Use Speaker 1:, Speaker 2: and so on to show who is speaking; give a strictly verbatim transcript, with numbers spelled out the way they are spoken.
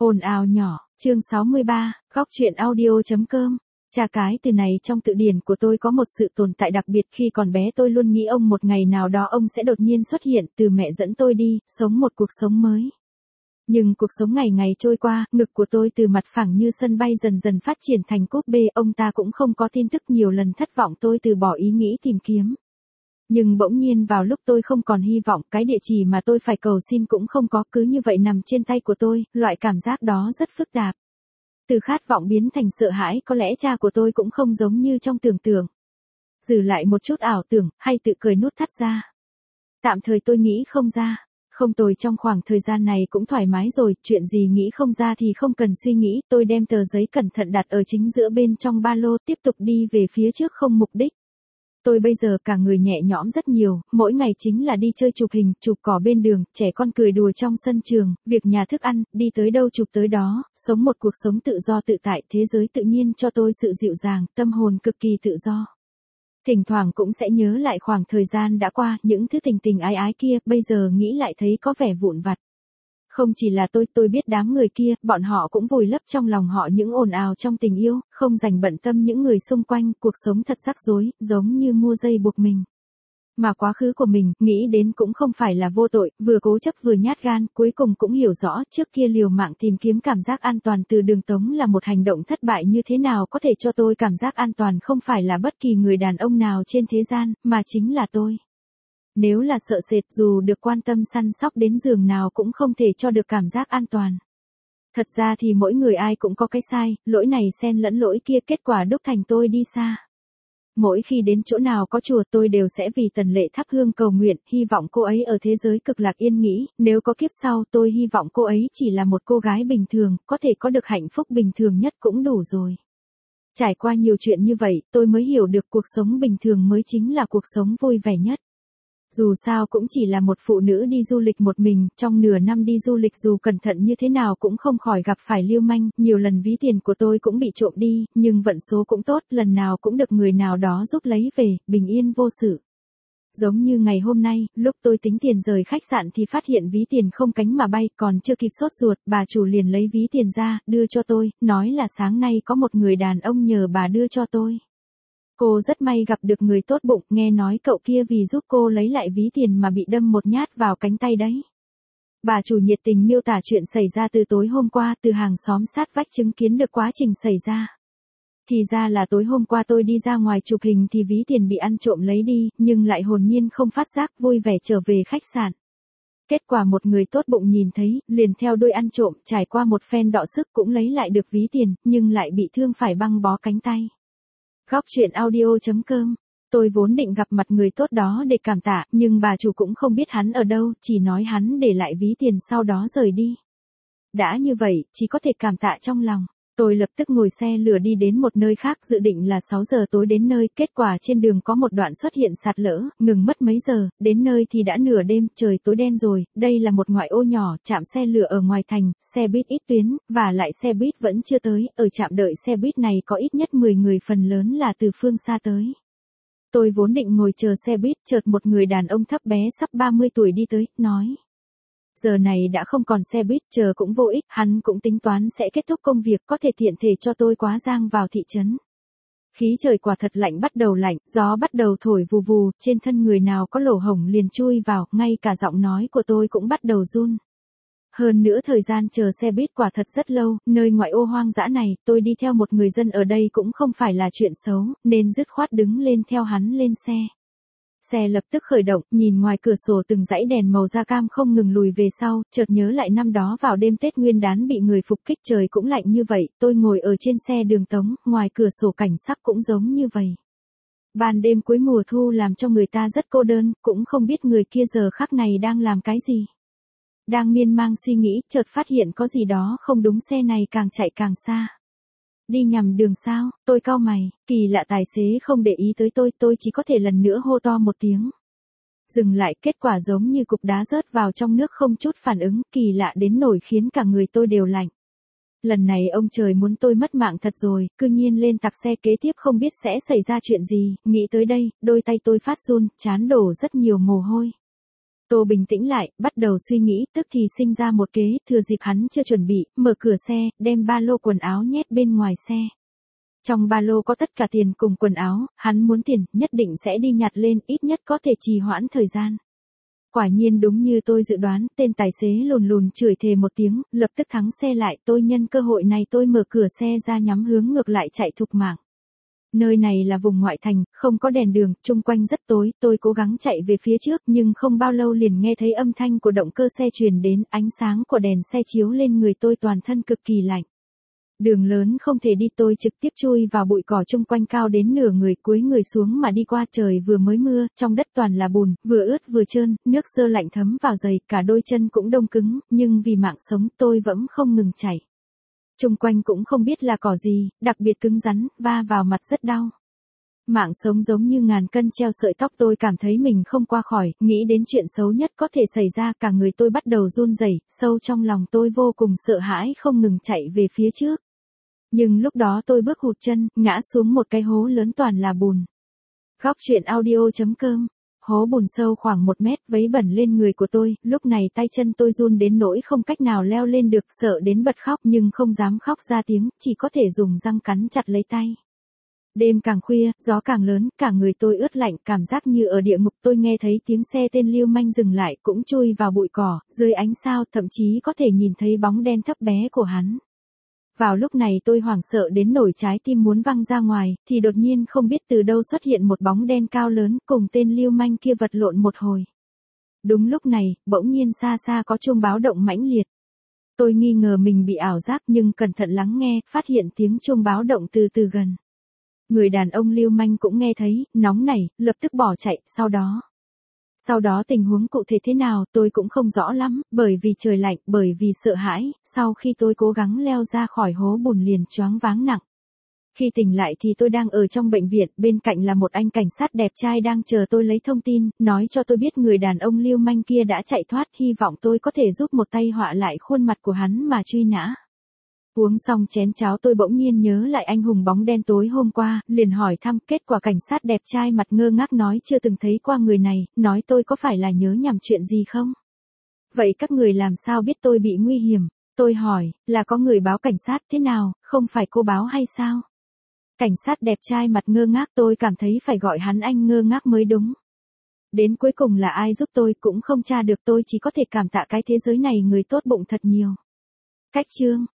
Speaker 1: Ồn ào nhỏ, chương sáu mươi ba, góc truyện audio.com. Cha cái từ này trong tự điển của tôi có một sự tồn tại đặc biệt. Khi còn bé tôi luôn nghĩ ông một ngày nào đó ông sẽ đột nhiên xuất hiện, từ mẹ dẫn tôi đi, sống một cuộc sống mới. Nhưng cuộc sống ngày ngày trôi qua, ngực của tôi từ mặt phẳng như sân bay dần dần phát triển thành cúp bê, ông ta cũng không có tin tức, nhiều lần thất vọng tôi từ bỏ ý nghĩ tìm kiếm. Nhưng bỗng nhiên vào lúc tôi không còn hy vọng, cái địa chỉ mà tôi phải cầu xin cũng không có, cứ như vậy nằm trên tay của tôi, loại cảm giác đó rất phức tạp. Từ khát vọng biến thành sợ hãi, có lẽ cha của tôi cũng không giống như trong tưởng tượng. Giữ lại một chút ảo tưởng, hay tự cười nút thắt ra. Tạm thời tôi nghĩ không ra. Không tồi, trong khoảng thời gian này cũng thoải mái rồi, chuyện gì nghĩ không ra thì không cần suy nghĩ, tôi đem tờ giấy cẩn thận đặt ở chính giữa bên trong ba lô, tiếp tục đi về phía trước không mục đích. Tôi bây giờ cả người nhẹ nhõm rất nhiều, mỗi ngày chính là đi chơi chụp hình, chụp cỏ bên đường, trẻ con cười đùa trong sân trường, việc nhà thức ăn, đi tới đâu chụp tới đó, sống một cuộc sống tự do tự tại, thế giới tự nhiên cho tôi sự dịu dàng, tâm hồn cực kỳ tự do. Thỉnh thoảng cũng sẽ nhớ lại khoảng thời gian đã qua, những thứ tình tình ái ái kia, bây giờ nghĩ lại thấy có vẻ vụn vặt. Không chỉ là tôi, tôi biết đám người kia, bọn họ cũng vùi lấp trong lòng họ những ồn ào trong tình yêu, không dành bận tâm những người xung quanh, cuộc sống thật rắc rối, giống như mua dây buộc mình. Mà quá khứ của mình, nghĩ đến cũng không phải là vô tội, vừa cố chấp vừa nhát gan, cuối cùng cũng hiểu rõ, trước kia liều mạng tìm kiếm cảm giác an toàn từ đường tống là một hành động thất bại như thế nào. Có thể cho tôi cảm giác an toàn không phải là bất kỳ người đàn ông nào trên thế gian, mà chính là tôi. Nếu là sợ sệt, dù được quan tâm săn sóc đến giường nào cũng không thể cho được cảm giác an toàn. Thật ra thì mỗi người ai cũng có cái sai, lỗi này xen lẫn lỗi kia, kết quả đúc thành tôi đi xa. Mỗi khi đến chỗ nào có chùa tôi đều sẽ vì Tần Lệ thắp hương cầu nguyện, hy vọng cô ấy ở thế giới cực lạc yên nghĩ, nếu có kiếp sau tôi hy vọng cô ấy chỉ là một cô gái bình thường, có thể có được hạnh phúc bình thường nhất cũng đủ rồi. Trải qua nhiều chuyện như vậy, tôi mới hiểu được cuộc sống bình thường mới chính là cuộc sống vui vẻ nhất. Dù sao cũng chỉ là một phụ nữ đi du lịch một mình, trong nửa năm đi du lịch dù cẩn thận như thế nào cũng không khỏi gặp phải lưu manh, nhiều lần ví tiền của tôi cũng bị trộm đi, nhưng vận số cũng tốt, lần nào cũng được người nào đó giúp lấy về, bình yên vô sự. Giống như ngày hôm nay, lúc tôi tính tiền rời khách sạn thì phát hiện ví tiền không cánh mà bay, còn chưa kịp sốt ruột, bà chủ liền lấy ví tiền ra, đưa cho tôi, nói là sáng nay có một người đàn ông nhờ bà đưa cho tôi. Cô rất may gặp được người tốt bụng, nghe nói cậu kia vì giúp cô lấy lại ví tiền mà bị đâm một nhát vào cánh tay đấy. Bà chủ nhiệt tình miêu tả chuyện xảy ra từ tối hôm qua, từ hàng xóm sát vách chứng kiến được quá trình xảy ra. Thì ra là tối hôm qua tôi đi ra ngoài chụp hình thì ví tiền bị ăn trộm lấy đi, nhưng lại hồn nhiên không phát giác, vui vẻ trở về khách sạn. Kết quả một người tốt bụng nhìn thấy, liền theo đuôi ăn trộm, trải qua một phen đọ sức cũng lấy lại được ví tiền, nhưng lại bị thương phải băng bó cánh tay. Góc truyện audio.com. Tôi vốn định gặp mặt người tốt đó để cảm tạ, nhưng bà chủ cũng không biết hắn ở đâu, chỉ nói hắn để lại ví tiền sau đó rời đi. Đã như vậy, chỉ có thể cảm tạ trong lòng. Tôi lập tức ngồi xe lửa đi đến một nơi khác, dự định là sáu giờ tối đến nơi, kết quả trên đường có một đoạn xuất hiện sạt lở, ngừng mất mấy giờ, đến nơi thì đã nửa đêm, trời tối đen rồi, đây là một ngoại ô nhỏ, trạm xe lửa ở ngoài thành, xe buýt ít tuyến, và lại xe buýt vẫn chưa tới, ở trạm đợi xe buýt này có ít nhất mười người, phần lớn là từ phương xa tới. Tôi vốn định ngồi chờ xe buýt, chợt một người đàn ông thấp bé sắp ba mươi tuổi đi tới, nói. Giờ này đã không còn xe buýt, chờ cũng vô ích, hắn cũng tính toán sẽ kết thúc công việc, có thể tiện thể cho tôi quá giang vào thị trấn. Khí trời quả thật lạnh, bắt đầu lạnh, gió bắt đầu thổi vù vù, trên thân người nào có lỗ hổng liền chui vào, ngay cả giọng nói của tôi cũng bắt đầu run. Hơn nữa thời gian chờ xe buýt quả thật rất lâu, nơi ngoại ô hoang dã này, tôi đi theo một người dân ở đây cũng không phải là chuyện xấu, nên dứt khoát đứng lên theo hắn lên xe. Xe lập tức khởi động, nhìn ngoài cửa sổ từng dãy đèn màu da cam không ngừng lùi về sau, chợt nhớ lại năm đó vào đêm Tết Nguyên đán bị người phục kích, trời cũng lạnh như vậy, tôi ngồi ở trên xe đường tống, ngoài cửa sổ cảnh sắc cũng giống như vậy. Ban đêm cuối mùa thu làm cho người ta rất cô đơn, cũng không biết người kia giờ khắc này đang làm cái gì. Đang miên man suy nghĩ, chợt phát hiện có gì đó không đúng, xe này càng chạy càng xa. Đi nhầm đường sao, tôi cau mày, kỳ lạ tài xế không để ý tới tôi, tôi chỉ có thể lần nữa hô to một tiếng. Dừng lại, kết quả giống như cục đá rớt vào trong nước không chút phản ứng, kỳ lạ đến nổi khiến cả người tôi đều lạnh. Lần này ông trời muốn tôi mất mạng thật rồi, cư nhiên lên tặc xe kế tiếp không biết sẽ xảy ra chuyện gì, nghĩ tới đây, đôi tay tôi phát run, trán đổ rất nhiều mồ hôi. Tô bình tĩnh lại, bắt đầu suy nghĩ, tức thì sinh ra một kế, thừa dịp hắn chưa chuẩn bị, mở cửa xe, đem ba lô quần áo nhét bên ngoài xe. Trong ba lô có tất cả tiền cùng quần áo, hắn muốn tiền, nhất định sẽ đi nhặt lên, ít nhất có thể trì hoãn thời gian. Quả nhiên đúng như tôi dự đoán, tên tài xế lùn lùn chửi thề một tiếng, lập tức thắng xe lại, tôi nhân cơ hội này tôi mở cửa xe ra nhắm hướng ngược lại chạy thục mạng. Nơi này là vùng ngoại thành, không có đèn đường, chung quanh rất tối, tôi cố gắng chạy về phía trước nhưng không bao lâu liền nghe thấy âm thanh của động cơ xe truyền đến, ánh sáng của đèn xe chiếu lên người tôi toàn thân cực kỳ lạnh. Đường lớn không thể đi, tôi trực tiếp chui vào bụi cỏ chung quanh cao đến nửa người, cúi người xuống mà đi qua. Trời vừa mới mưa, trong đất toàn là bùn, vừa ướt vừa trơn, nước dơ lạnh thấm vào giày, cả đôi chân cũng đông cứng, nhưng vì mạng sống tôi vẫn không ngừng chảy. Chung quanh cũng không biết là cỏ gì, đặc biệt cứng rắn, va vào mặt rất đau. Mạng sống giống như ngàn cân treo sợi tóc, tôi cảm thấy mình không qua khỏi, nghĩ đến chuyện xấu nhất có thể xảy ra, cả người tôi bắt đầu run rẩy, sâu trong lòng tôi vô cùng sợ hãi, không ngừng chạy về phía trước. Nhưng lúc đó tôi bước hụt chân, ngã xuống một cái hố lớn toàn là bùn. Góc truyện audio chấm com. Hố bùn sâu khoảng một mét, vấy bẩn lên người của tôi, lúc này tay chân tôi run đến nỗi không cách nào leo lên được, sợ đến bật khóc nhưng không dám khóc ra tiếng, chỉ có thể dùng răng cắn chặt lấy tay. Đêm càng khuya, gió càng lớn, cả người tôi ướt lạnh, cảm giác như ở địa ngục. Tôi nghe thấy tiếng xe tên lưu manh dừng lại, cũng chui vào bụi cỏ, dưới ánh sao, thậm chí có thể nhìn thấy bóng đen thấp bé của hắn. Vào lúc này tôi hoảng sợ đến nổi trái tim muốn văng ra ngoài, thì đột nhiên không biết từ đâu xuất hiện một bóng đen cao lớn, cùng tên lưu manh kia vật lộn một hồi. Đúng lúc này, bỗng nhiên xa xa có chuông báo động mãnh liệt. Tôi nghi ngờ mình bị ảo giác nhưng cẩn thận lắng nghe, phát hiện tiếng chuông báo động từ từ gần. Người đàn ông lưu manh cũng nghe thấy, nóng nảy, lập tức bỏ chạy, sau đó... Sau đó tình huống cụ thể thế nào tôi cũng không rõ lắm, bởi vì trời lạnh, bởi vì sợ hãi, sau khi tôi cố gắng leo ra khỏi hố bùn liền choáng váng nặng. Khi tỉnh lại thì tôi đang ở trong bệnh viện, bên cạnh là một anh cảnh sát đẹp trai đang chờ tôi lấy thông tin, nói cho tôi biết người đàn ông lưu manh kia đã chạy thoát, hy vọng tôi có thể giúp một tay họa lại khuôn mặt của hắn mà truy nã. Uống xong chén cháo tôi bỗng nhiên nhớ lại anh hùng bóng đen tối hôm qua, liền hỏi thăm, kết quả cảnh sát đẹp trai mặt ngơ ngác nói chưa từng thấy qua người này, nói tôi có phải là nhớ nhầm chuyện gì không? Vậy các người làm sao biết tôi bị nguy hiểm? Tôi hỏi, là có người báo cảnh sát thế nào, không phải cô báo hay sao? Cảnh sát đẹp trai mặt ngơ ngác, tôi cảm thấy phải gọi hắn anh ngơ ngác mới đúng. Đến cuối cùng là ai giúp tôi cũng không tra được, tôi chỉ có thể cảm tạ cái thế giới này người tốt bụng thật nhiều. Cách chương